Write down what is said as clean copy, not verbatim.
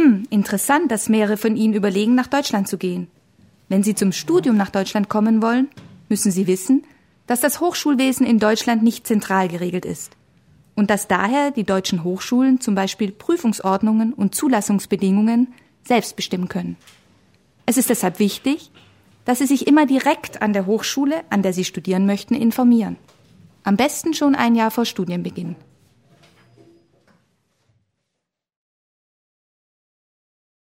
Interessant, dass mehrere von Ihnen überlegen, nach Deutschland zu gehen. Wenn Sie zum Studium nach Deutschland kommen wollen, müssen Sie wissen, dass das Hochschulwesen in Deutschland nicht zentral geregelt ist und dass daher die deutschen Hochschulen zum Beispiel Prüfungsordnungen und Zulassungsbedingungen selbst bestimmen können. Es ist deshalb wichtig, dass Sie sich immer direkt an der Hochschule, an der Sie studieren möchten, informieren. Am besten schon ein Jahr vor Studienbeginn.